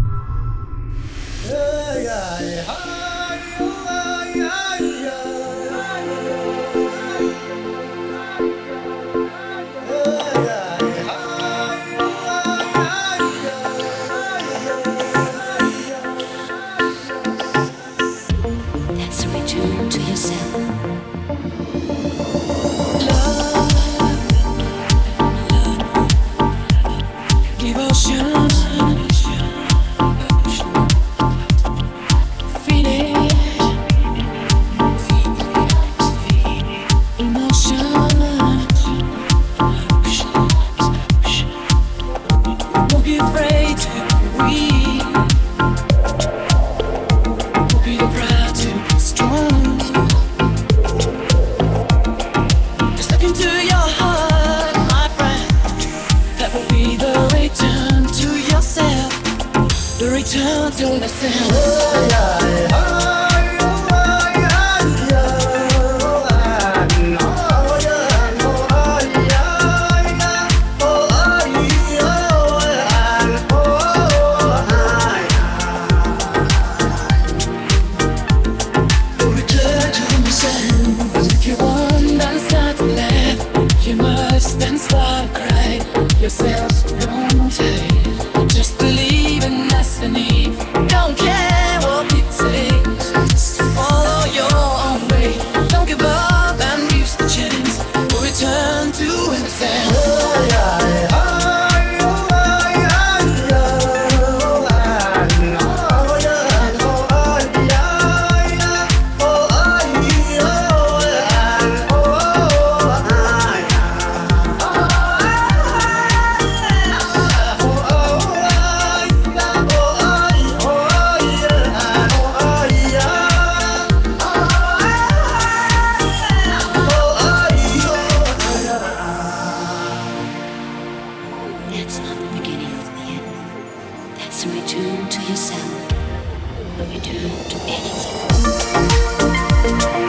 That's a return to yourself. Devotion, feeling, emotion. Don't be afraid to be weak. Don't be proud to be strong. Just look into your heart, my friend. That will be the return to yourself. The return to yourself. You must then stop crying yourself. Don't take. Just believe in destiny. Don't care what people say. Just follow your own way. Don't give up and use the chance. We'll return to innocence. That's not the beginning of the end. That's a return to yourself. A return to anything.